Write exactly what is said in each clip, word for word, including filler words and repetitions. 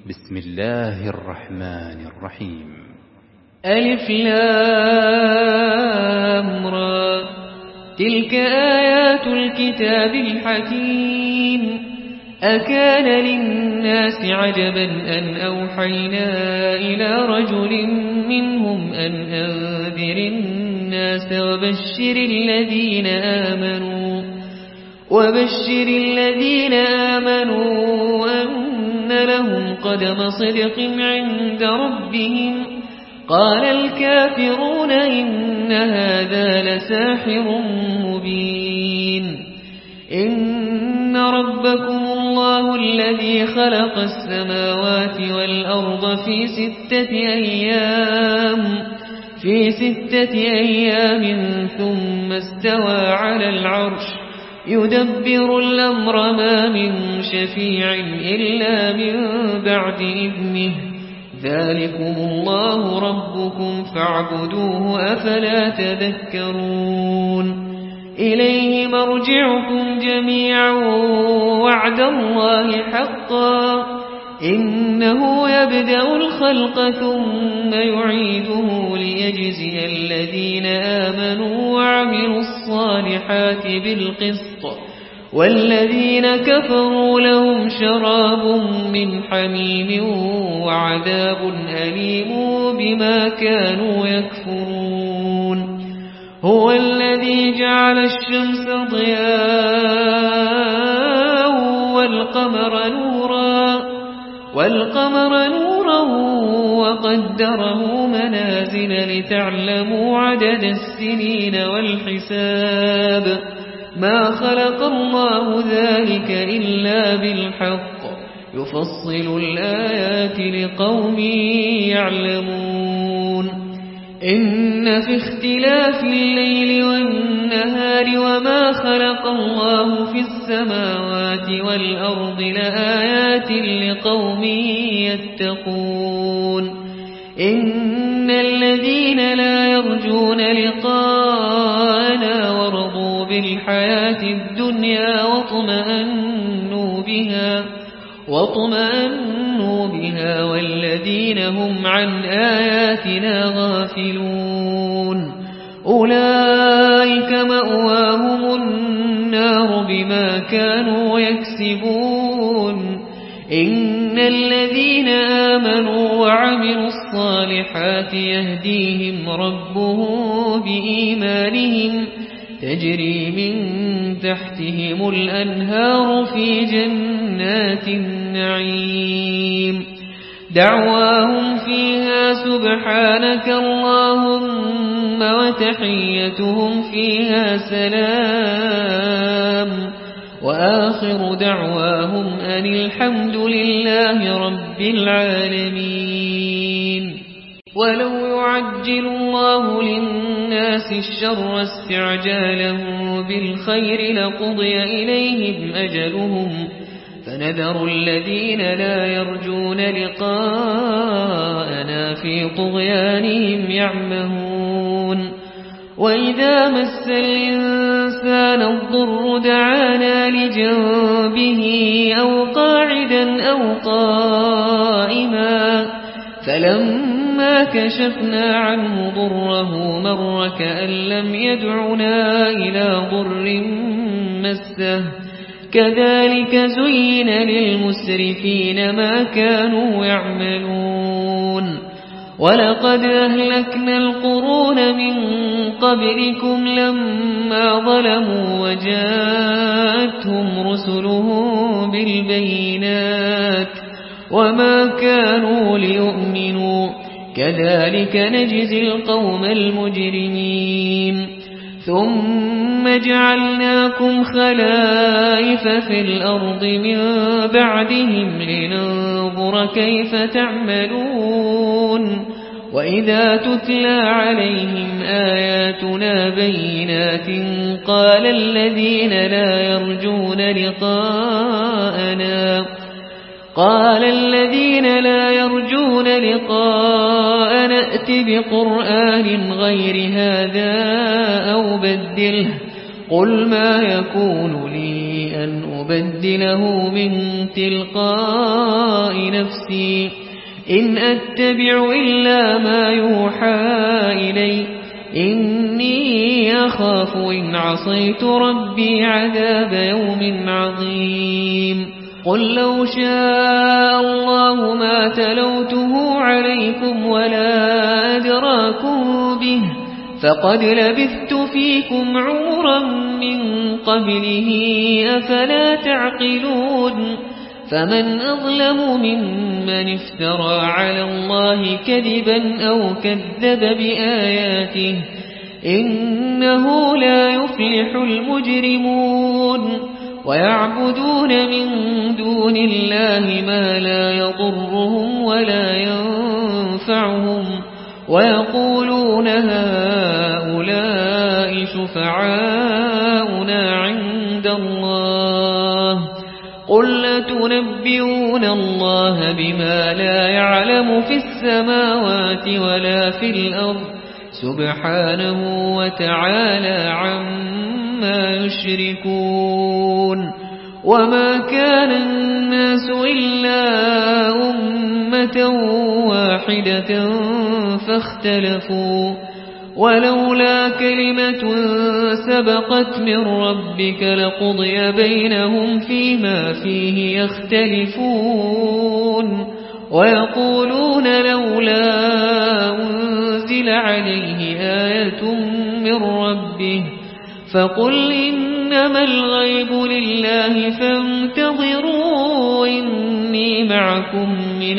بسم الله الرحمن الرحيم. ألف لام را، تلك آيات الكتاب الحكيم. أكان للناس عجبا أن أوحينا إلى رجل منهم أن أنذر الناس وبشر الذين آمنوا وبشر الذين آمنوا أن لهم قدم صدق عند ربهم. قال الكافرون إن هذا لساحر مبين. إن ربكم الله الذي خلق السماوات والأرض في ستة أيام في ستة أيام ثم استوى على العرش يدبر الأمر ما من شفيع إلا من بعد إذنه. ذلكم الله ربكم فاعبدوه أفلا تذكرون. إليه مرجعكم جميعا وعد الله حقا. إنه يبدأ الخلق ثم يعيده ليجزي الذين آمنوا وعملوا الصالحات بالقسط، والذين كفروا لهم شراب من حميم وعذاب أليم بما كانوا يكفرون. هو الذي جعل الشمس ضياء والقمر نورا والقمر نورا وقدره منازل لتعلموا عدد السنين والحساب. ما خلق الله ذلك إلا بالحق يفصل الآيات لقوم يعلمون. إن في اختلاف الليل والنهار وما خلق الله في السماوات والأرض لآيات لقوم يتقون. إن الذين لا يرجون لقاءنا ورضوا بالحياة الدنيا واطمأنوا بها واطمأنوا بها والذين هم عن آياتنا غافلون أولئك مأواهم النار بما كانوا يكسبون. إن الذين آمنوا وعملوا الصالحات يهديهم ربهم بإيمانهم تجري من تحتهم الأنهار في جنات النعيم. دعواهم فيها سبحانك اللهم وتحيتهم فيها سلام وآخر دعواهم أن الحمد لله رب العالمين. ولو يعجل الله للناس الشر استعجاله بالخير لقضي إليهم أجلهم فنذر الذين لا يرجون لقاءنا في طغيانهم يعمهون. وإذا مس الإنسان الضر دعانا لجنبه أو قاعدا أو قائما فلما كشفنا عنه ضره مر كأن لم يدعنا إلى ضر مسه. كذلك زين للمسرفين ما كانوا يعملون. ولقد أهلكنا القرون من قبلكم لما ظلموا وجاءتهم رسلهم بالبينات وما كانوا ليؤمنوا. كذلك نجزي القوم المجرمين. ثم جعلناكم خلائف في الأرض من بعدهم لننظر كيف تعملون. وإذا تتلى عليهم آياتنا بينات قال الذين لا يرجون لقاءنا قال الذين لا يرجون لقاءنا ائت بقرآن غير هذا أو بدله قل ما يكون لي أن أبدله من تلقاء نفسي إن أتبع إلا ما يوحى إلي إني أخاف إن عصيت ربي عذاب يوم عظيم قل لو شاء الله ما تلوته عليكم ولا أدراكم به فقد لبثت فيكم عمرا من قبله أفلا تعقلون فمن أظلم ممن افترى على الله كذبا أو كذب بآياته إنه لا يفلح المجرمون ويعبدون من دون الله ما لا يضرهم ولا ينفعهم ويقولون هؤلاء شفعاؤنا عند الله قل أتنبئون الله بما لا يعلم في السماوات ولا في الأرض سبحانه وتعالى عما يشركون وما كان الناس إلا أمة واحدة فاختلفوا ولولا كلمة سبقت من ربك لقضي بينهم فيما فيه يختلفون ويقولون لولا أنزل عليه آية من ربه فقل إنما الغيب لله فانتظروا إني معكم من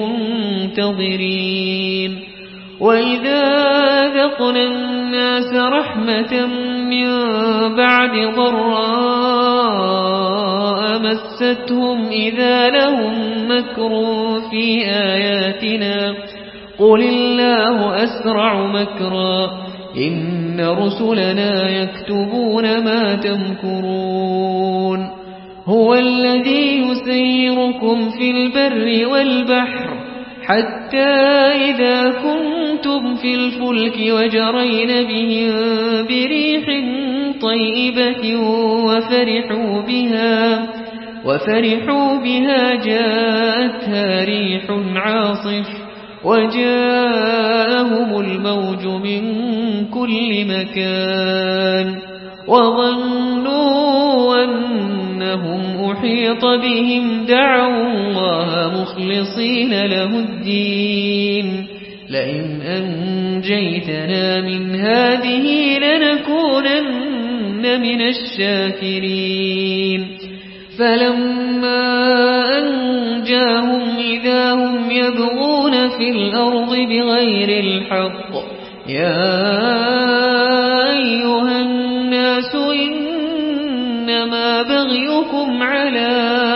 المنتظرين وإذا ذقنا الناس رحمة من بعد ضراء مستهم إذا لهم مكر في آياتنا قل الله أسرع مكرا إن رسلنا يكتبون ما تمكرون هو الذي يسيركم في البر والبحر حتى إذا كنتم في الفلك وجرين بهم بريح طيبة وفرحوا بها وفرحوا بها جاءتها ريح عاصف وجاءهم الموج من كل مكان وظنوا أنهم أحيط بهم دعوا الله مخلصين له الدين لئن أنجيتنا من هذه لنكونن من الشاكرين فلما أنجاهم إذا هم يبغون في الأرض بغير الحق يا أيها الناس إنما بغيكم على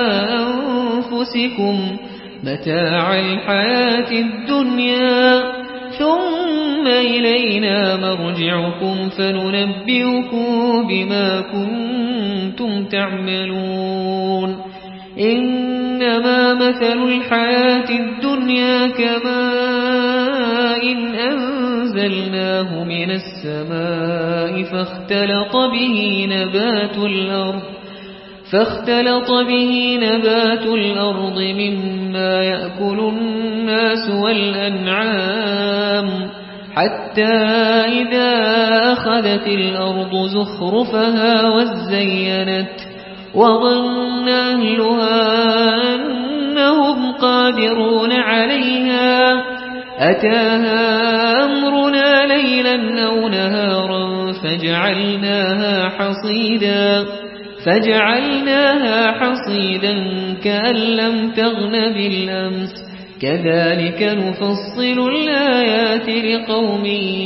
أنفسكم متاع الحياة الدنيا ثم إلينا مرجعكم فننبئكم بما كنتم تعملون إنما مثل الحياة الدنيا كماء أنزلناه من السماء فاختلط به نبات الأرض فاختلط به نبات الأرض مما يأكل الناس والأنعام حتى إذا أخذت الأرض زخرفها وزينت وظن أهلها أنهم قادرون عليها أتاها أمرنا ليلا أو نهارا فجعلناها حصيدا فجعلناها حصيدا كأن لم تغن بالأمس كذلك نفصل الآيات لقوم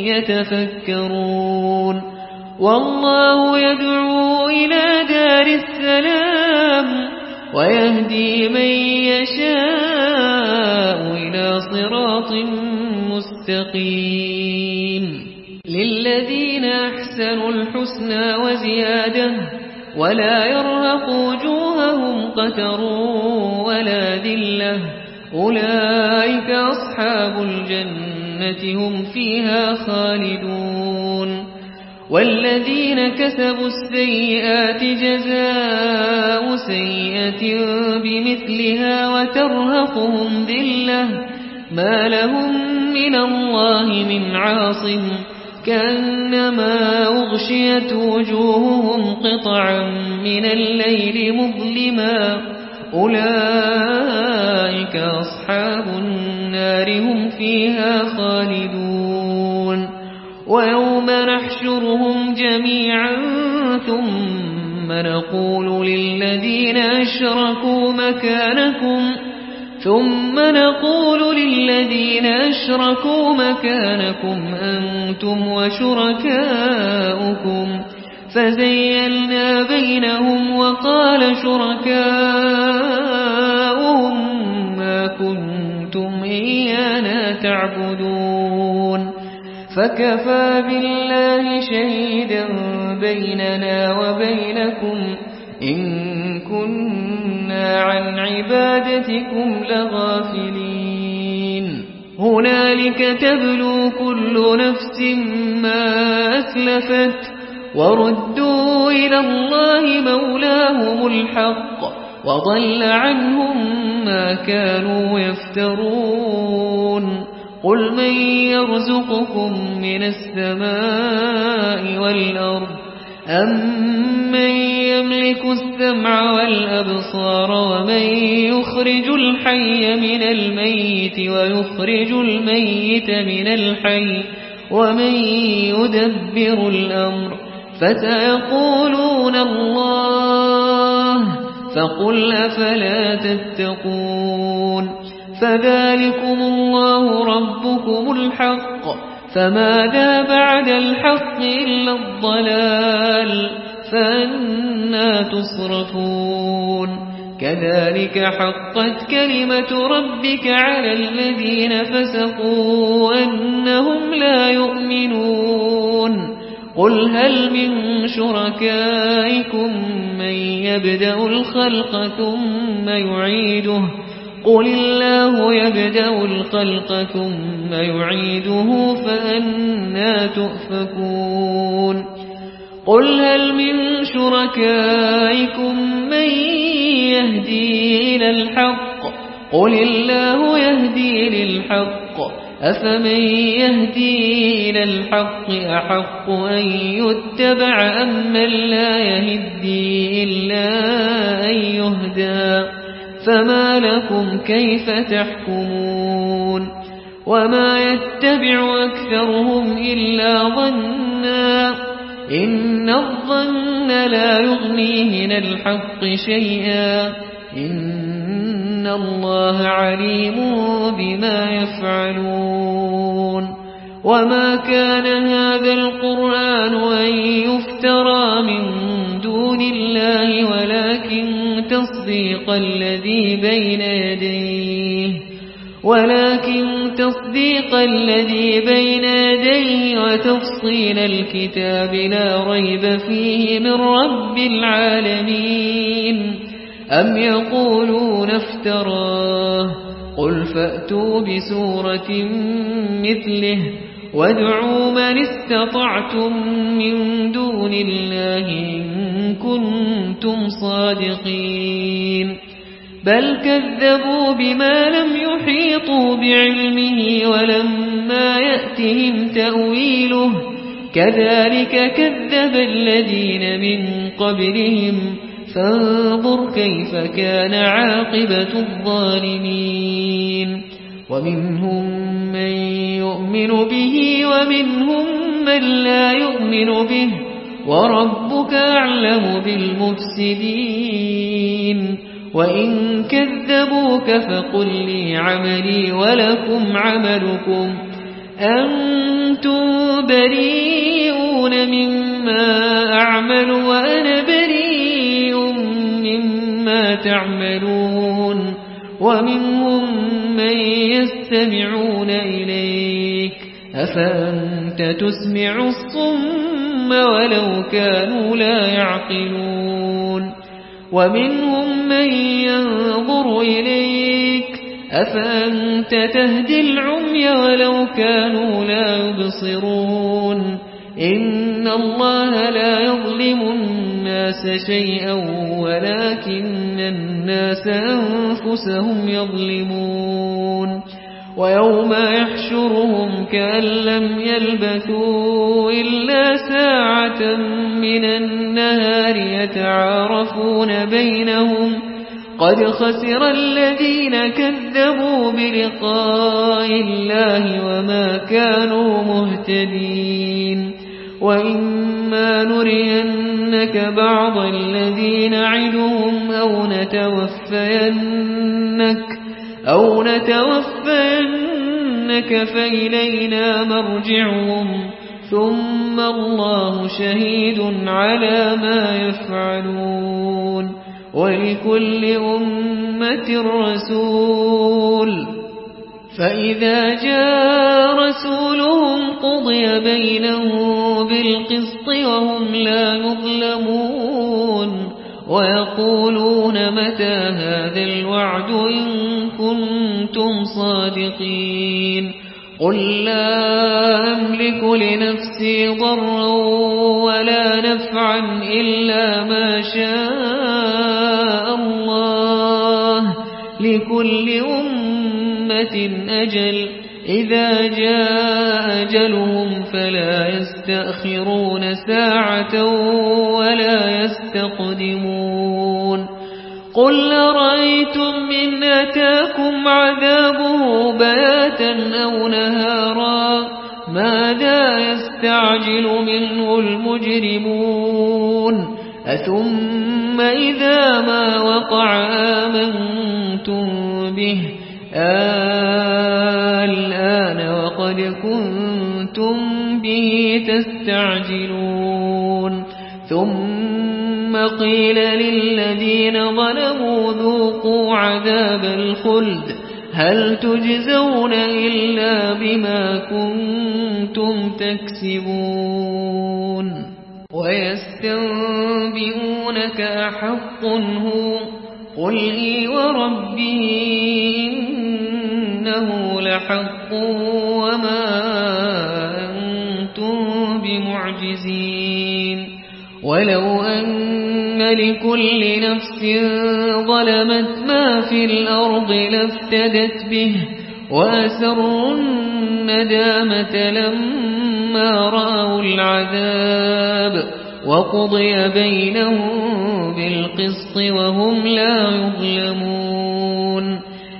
يتفكرون والله يدعو إلى دار السلام ويهدي من يشاء إلى صراط مستقيم للذين أحسنوا الحسنى وزيادة ولا يرهق وجوههم قتر ولا ذلة أولئك أصحاب الجنة هم فيها خالدون والذين كسبوا السيئات جزاء سيئة بمثلها وترهقهم ذلة ما لهم من الله من عاصم كأنما أغشيت وجوههم قطعا من الليل مظلما أولئك أصحاب النار هم فيها خالدون ويوم نحشرهم جميعا ثم نقول للذين أشركوا مكانكم ثم نقول للذين أشركوا مكانكم أنتم وشركاؤكم فزيلنا بينهم وقال شركاؤهم ما كنتم إيانا تعبدون فكفى بالله شهيدا بيننا وبينكم إن كنا عن عبادتكم لغافلين هنالك تبلو كل نفس ما أسلفت وردوا إلى الله مولاهم الحق وضل عنهم ما كانوا يفترون قل من يرزقكم من السماء والأرض أمن يملك السمع والأبصار ومن يخرج الحي من الميت ويخرج الميت من الحي ومن يدبر الأمر فسيقولون الله فقل أفلا تتقون فذلكم الله ربكم الحق فماذا بعد الحق إلا الضلال فأنا تصرفون كذلك حقت كلمة ربك على الذين فسقوا أنهم لا يؤمنون قل هل من شركائكم من يبدأ الخلق ثم يعيده قل الله يبدأ الخلق ثم يعيده فأنا تؤفكون قل هل من شركائكم من يهدي إلى الحق قل الله يهدي للحق أفمن يهدي إلى الحق أحق أن يتبع أم من لا يهدي إلا أن يهدى فما لكم كيف تحكمون وما يتبع أكثرهم إلا ظنا إن الظن لا يغني من الحق شيئا إن الله عليم بما يفعلون وما كان هذا القرآن أن يفترى من دون الله ولكن تصديق الذي بين يديه ولكن تصديق الذي بين يديه وتفصيل الكتاب لا ريب فيه من رب العالمين أم يقولون افتراه قل فأتوا بسورة مثله وادعوا من استطعتم من دون الله إن كنتم صادقين بل كذبوا بما لم يحيطوا بعلمه ولما يأتهم تأويله كذلك كذب الذين من قبلهم فانظر كيف كان عاقبة الظالمين ومنهم من يؤمن به ومنهم من لا يؤمن به وربك أعلم بالمفسدين وإن كذبوك فقل لي عملي ولكم عملكم أنتم بريئون مما أعمل وأنا بريء مما تعملون ومنهم من يستمعون إليك أفأنت تسمع الصم ولو كانوا لا يعقلون ومنهم من ينظر إليك أفأنت تهدي العمي ولو كانوا لا يبصرون إن الله لا يظلم الناس شيئا ولكن الناس أنفسهم يظلمون ويوم يحشرهم كأن لم يلبثوا إلا ساعة من النهار يتعارفون بينهم قد خسر الذين كذبوا بلقاء الله وما كانوا مهتدين وإما نرينك بعض الذي نعدهم أو نتوفينك أو نتوفينك فإلينا مرجعهم ثم الله شهيد على ما يفعلون ولكل أمة رسول فإذا جاء رسولهم قضي بينهم بالقسط وهم لا يظلمون ويقولون متى هذا الوعد إن كنتم صادقين قل لا أملك لنفسي ضرا ولا نفعا إلا ما شاء الله لكل أمة أجل إذا جاء أجلهم فلا يستأخرون ساعة ولا يستقدمون قل أرأيتم إن أتاكم عذابه بياتا أو نهارا ماذا يستعجل منه المجرمون أثم إذا ما وقع آمنتم به الآن وقد كنتم به تستعجلون ثم قيل للذين ظلموا ذوقوا عذاب الخلد هل تجزون إلا بما كنتم تكسبون ويستنبئونك أحق هو قل إي وربي إنه لحق وما أنتم بمعجزين ولو أن لكل نفس ظلمت ما في الأرض لافتدت به وأسروا الندامة لما رأوا العذاب وقضي بينهم بالقسط وهم لا يظلمون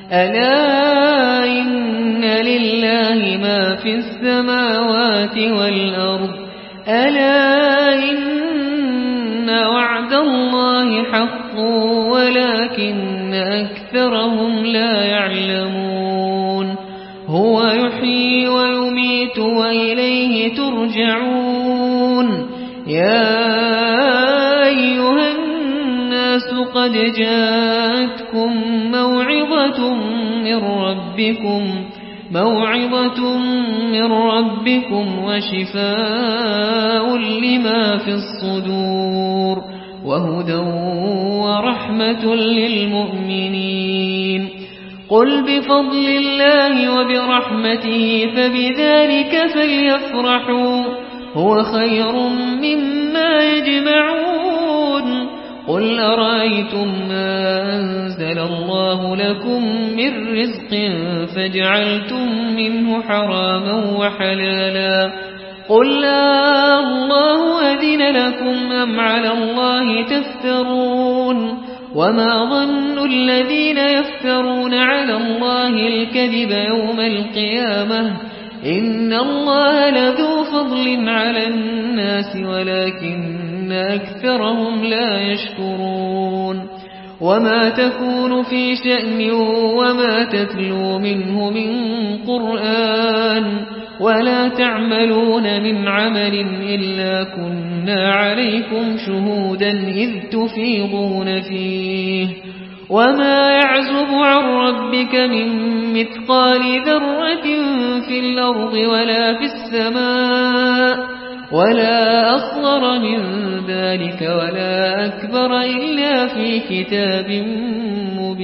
ألا إن لله ما في السماوات والأرض ألا إن وعد الله حق ولكن أكثرهم لا يعلمون هو يحيي ويميت وإليه ترجعون يا أيها الناس قد جاءتكم موعظة من ربكم موعظة من ربكم وشفاء لما في الصدور وهدى ورحمة للمؤمنين قل بفضل الله وبرحمته فبذلك فليفرحوا هو خير مما يجمعون قل أرأيتم ما أنزل الله لكم من رزق فجعلتم منه حراما وحلالا قل لا الله أذن لكم أم على الله تفترون وما ظن الذين يفترون على الله الكذب يوم القيامة إن الله لذو فضل على الناس ولكن أكثرهم لا يشكرون وما تكون في شأن وما تتلو منه من قرآن ولا تعملون من عمل إلا كنا عليكم شهودا إذ تفيضون فيه وما يعزب عن ربك من مثقال ذرة في الأرض ولا في السماء ولا أصغر من ذلك ولا أكبر إلا في كتاب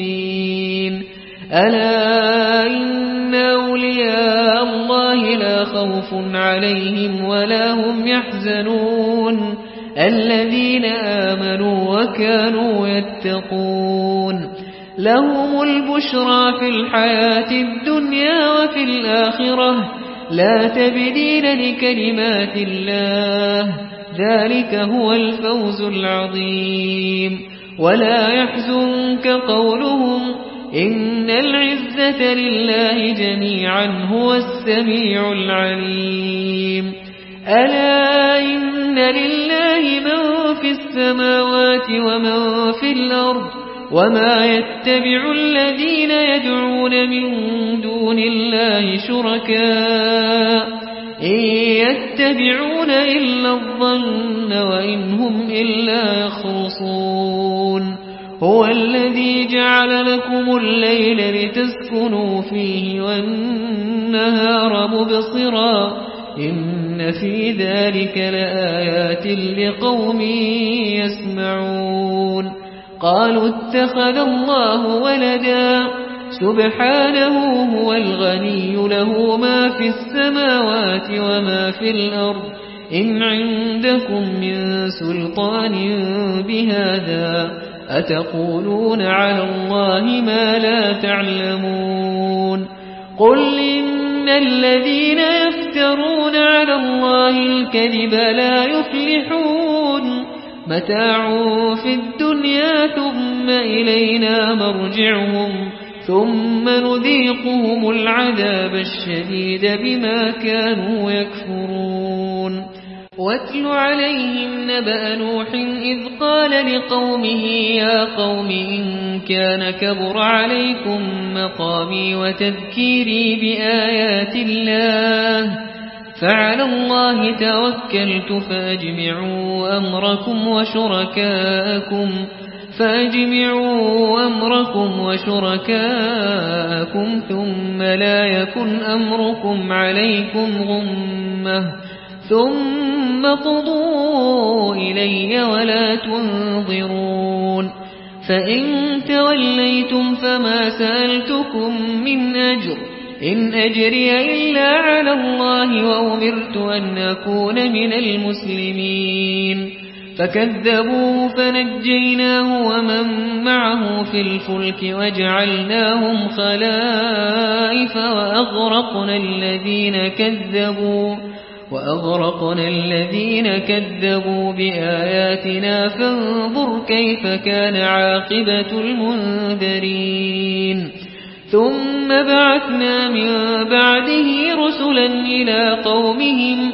مبين ألا إن أولياء الله لا خوف عليهم ولا هم يحزنون الذين آمنوا وكانوا يتقون لهم البشرى في الحياة الدنيا وفي الآخرة لا تبديل لكلمات الله ذلك هو الفوز العظيم ولا يحزنك قولهم إن العزة لله جميعا هو السميع العليم ألا إن لله من في السماوات ومن في الأرض وما يتبع الذين يدعون من دون الله شركاء إن يتبعون إلا الظن وإن هم إلا يخرصون هو الذي جعل لكم الليل لتسكنوا فيه والنهار مبصرا إن في ذلك لآيات لقوم يسمعون قالوا اتخذ الله ولدا سبحانه هو الغني له ما في السماوات وما في الأرض إن عندكم من سلطان بهذا أتقولون على الله ما لا تعلمون قل إن الذين يفترون على الله الكذب لا يفلحون متاع في الدنيا ثم إلينا مرجعهم ثم نذيقهم العذاب الشديد بما كانوا يكفرون واتل عليهم نبأ نوح إذ قال لقومه يا قوم إن كان كبر عليكم مقامي وتذكيري بآيات الله فعلى الله توكلت فأجمعوا أمركم وشركاءكم فأجمعوا أمركم وشركاءكم ثم لا يكن أمركم عليكم غمة ثم قضوا إلي ولا تنظرون فإن توليتم فما سألتكم من أجر إن أجري إلا على الله وأمرت أن أكون من المسلمين فكذبوه فنجيناه ومن معه في الفلك وجعلناهم خلائف وأغرقنا الذين كذبوا وأغرقنا الذين كذبوا بآياتنا فانظر كيف كان عاقبة المنذرين ثم بعثنا من بعده رسلا إلى قومهم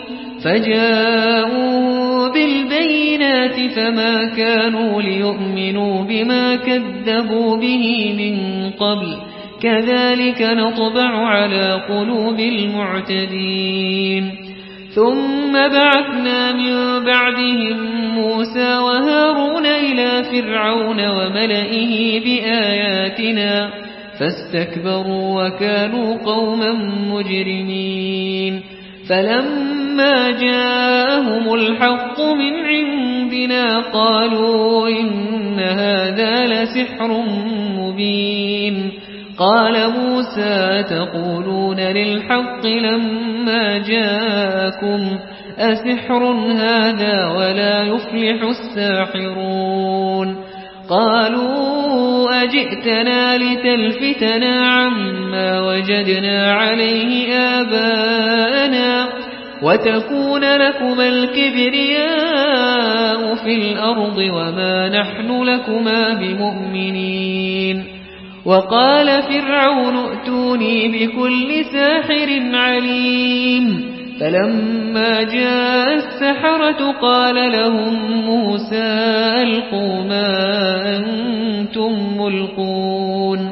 فجاءوا بالبينات فما كانوا ليؤمنوا بما كذبوا به من قبل كذلك نطبع على قلوب المعتدين ثم بعثنا من بعدهم موسى وهارون إلى فرعون وملئه بآياتنا فاستكبروا وكانوا قوما مجرمين فلما جاءهم الحق من عندنا قالوا إن هذا لسحر مبين قال موسى تقولون للحق لما جاءكم أسحر هذا ولا يفلح الساحرون قالوا أجئتنا لتلفتنا عما وجدنا عليه آباءنا وتكون لكما الكبرياء في الأرض وما نحن لكما بمؤمنين وقال فرعون ائتوني بكل ساحر عليم فلما جاء السحرة قال لهم موسى ألقوا ما أنتم ملقون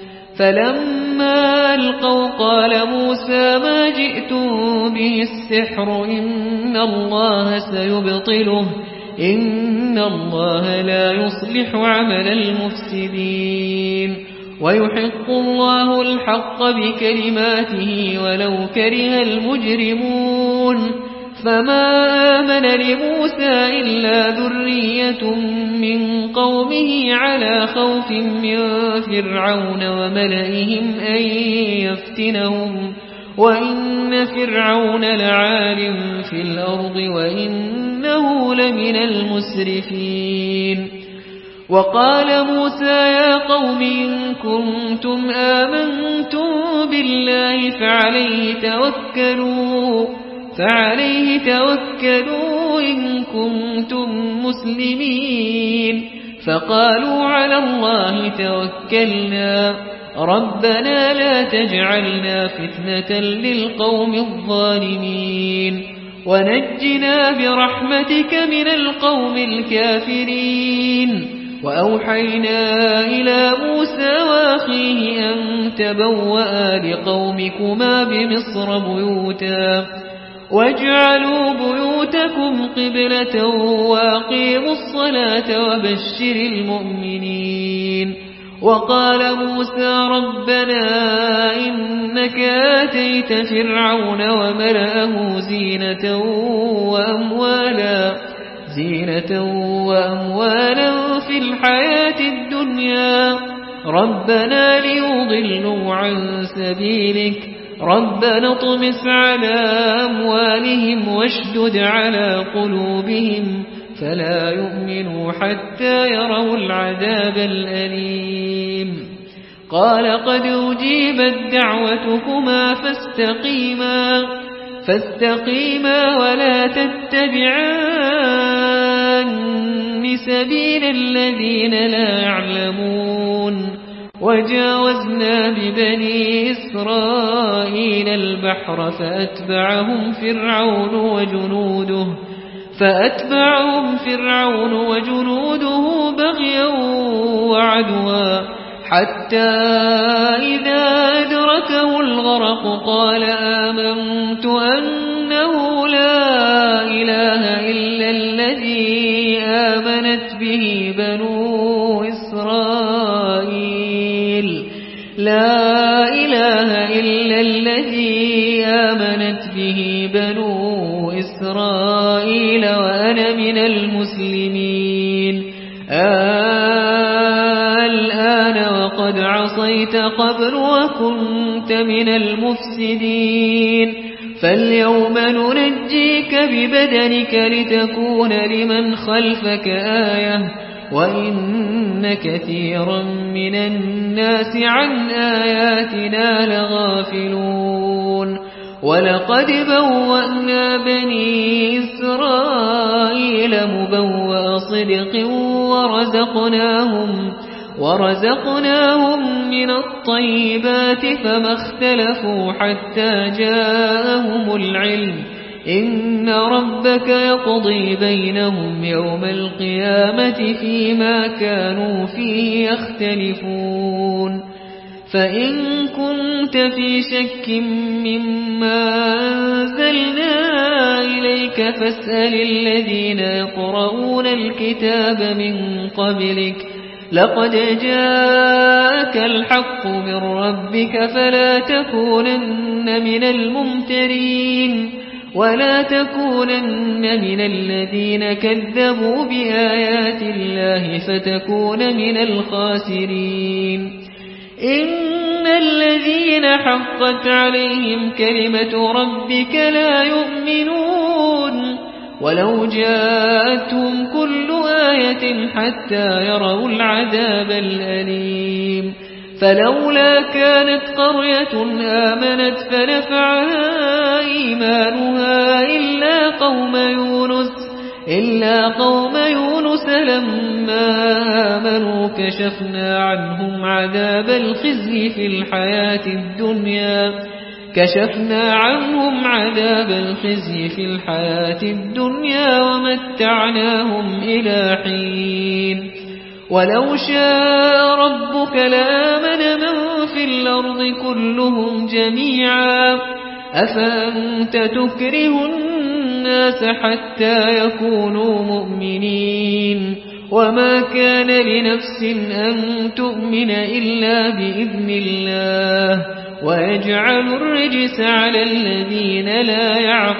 فلما ألقوا قال موسى ما جئتم به السحر إن الله سيبطله إن الله لا يصلح عمل المفسدين ويحق الله الحق بكلماته ولو كره المجرمون فما آمن لموسى إلا ذرية من قومه على خوف من فرعون وملئهم أن يفتنهم وإن فرعون لعال في الأرض وإنه لمن المسرفين وقال موسى يا قوم إن كنتم آمنتم بالله فعليه توكلوا فعليه توكلوا إن كنتم مسلمين فقالوا على الله توكلنا ربنا لا تجعلنا فتنة للقوم الظالمين ونجنا برحمتك من القوم الكافرين وأوحينا إلى موسى وأخيه أن تبوأ لقومكما بمصر بيوتا واجعلوا بيوتكم قبلة وأقيموا الصلاة وبشر المؤمنين وقال موسى ربنا إنك آتيت فرعون وملأه زينة وأموالا زينة وأموالا في الحياة الدنيا ربنا ليضلوا عن سبيلك ربنا اطمس على أموالهم واشدد على قلوبهم فلا يؤمنوا حتى يروا العذاب الأليم قال قد أجيبت دعوتكما فاستقيما فاستقيما ولا تتبعان سبيل الذين لا يعلمون وجاوزنا ببني إسرائيل البحر فأتبعهم فرعون وجنوده فأتبعهم فرعون وجنوده بغيا وعدوا حتى إذا أدركه الغرق قال آمنت أنه لا إله إلا الذي آمنت به بنو إسرائيل لا إله إلا الذي آمنت به بنو إسرائيل وأنا من المسلمين الآن وقد عصيت قبل وكنت من المفسدين فاليوم ننجيك ببدنك لتكون لمن خلفك آية وإن كثيرا من الناس عن آياتنا لغافلون ولقد بوأنا بني إسرائيل مبوأ صدق ورزقناهم ورزقناهم من الطيبات فما اختلفوا حتى جاءهم العلم إن ربك يقضي بينهم يوم القيامة فيما كانوا فيه يختلفون فإن كنت في شك مما أنزلنا إليك فاسأل الذين يقرؤون الكتاب من قبلك لقد جاءك الحق من ربك فلا تكونن من الممترين ولا تكونن من الذين كذبوا بآيات الله فتكون من الخاسرين إن الذين حقت عليهم كلمة ربك لا يؤمنون ولو جاءتهم كل آية حتى يروا العذاب الأليم فلولا كانت قرية آمنت فنفعها إيمانها إلا قوم يونس إلا قوم يونس لما آمنوا كشفنا عنهم عذاب الخزي في الحياة الدنيا كشفنا عنهم عذاب الخزي في الحياة الدنيا ومتعناهم إلى حين ولو شاء ربك لآمن من في الأرض كلهم جميعا أفأنت تكره الناس حتى يكونوا مؤمنين وما كان لنفس أن تؤمن إلا بإذن الله ويجعل الرجس على الذين لا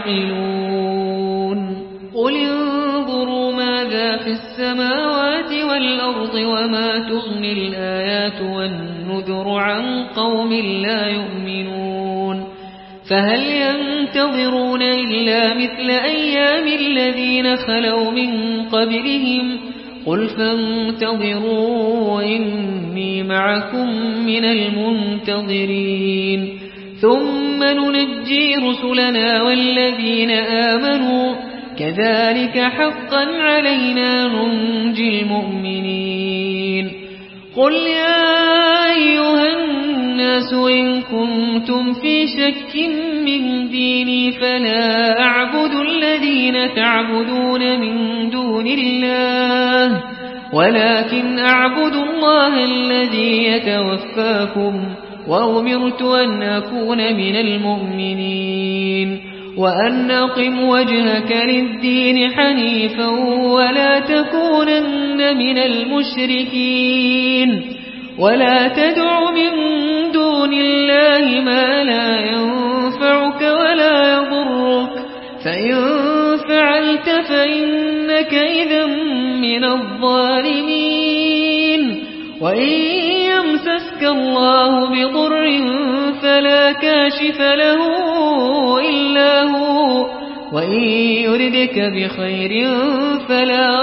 يعقلون قل انظروا ماذا في السماوات والأرض وما تغني الآيات والنذر عن قوم لا يؤمنون فهل ينتظرون إلا مثل أيام الذين خلوا من قبلهم قل فانتظروا إني معكم من المنتظرين ثم ننجي رسلنا والذين آمنوا كذلك حقا علينا ننجي المؤمنين قل يا أيها الناس إن كنتم في شك من ديني فلا أعبد الذين تعبدون من دون الله ولكن أعبد الله الذي يتوفاكم وأمرت أن أكون من المؤمنين وأن أقم وجهك للدين حنيفا ولا تكونن من المشركين ولا تدع من دون الله ما لا ينفعك ولا يضرك فإن فعلت فإنك إذا من الظالمين وإن يمسسك الله بضر فلا كاشف له إلا هو وإن يردك بخير فلا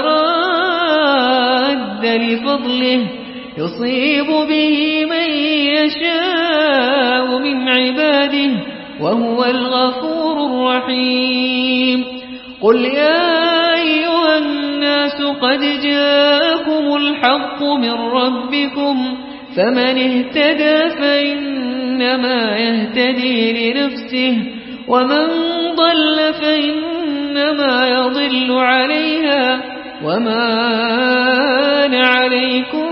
راد لفضله يصيب به من يشاء من عباده وهو الغفور الرحيم قل يا أيها الناس قد جاءكم الحق من ربكم فمن اهتدى فإنما يهتدي لنفسه ومن ضل فإنما يضل عليها وما أنا عليكم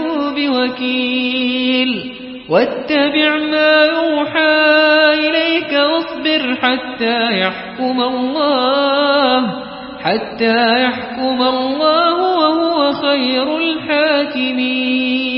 بوكيل واتبع ما يوحى إليك واصبر حتى يحكم الله حتى يحكم الله وهو خير الحاكمين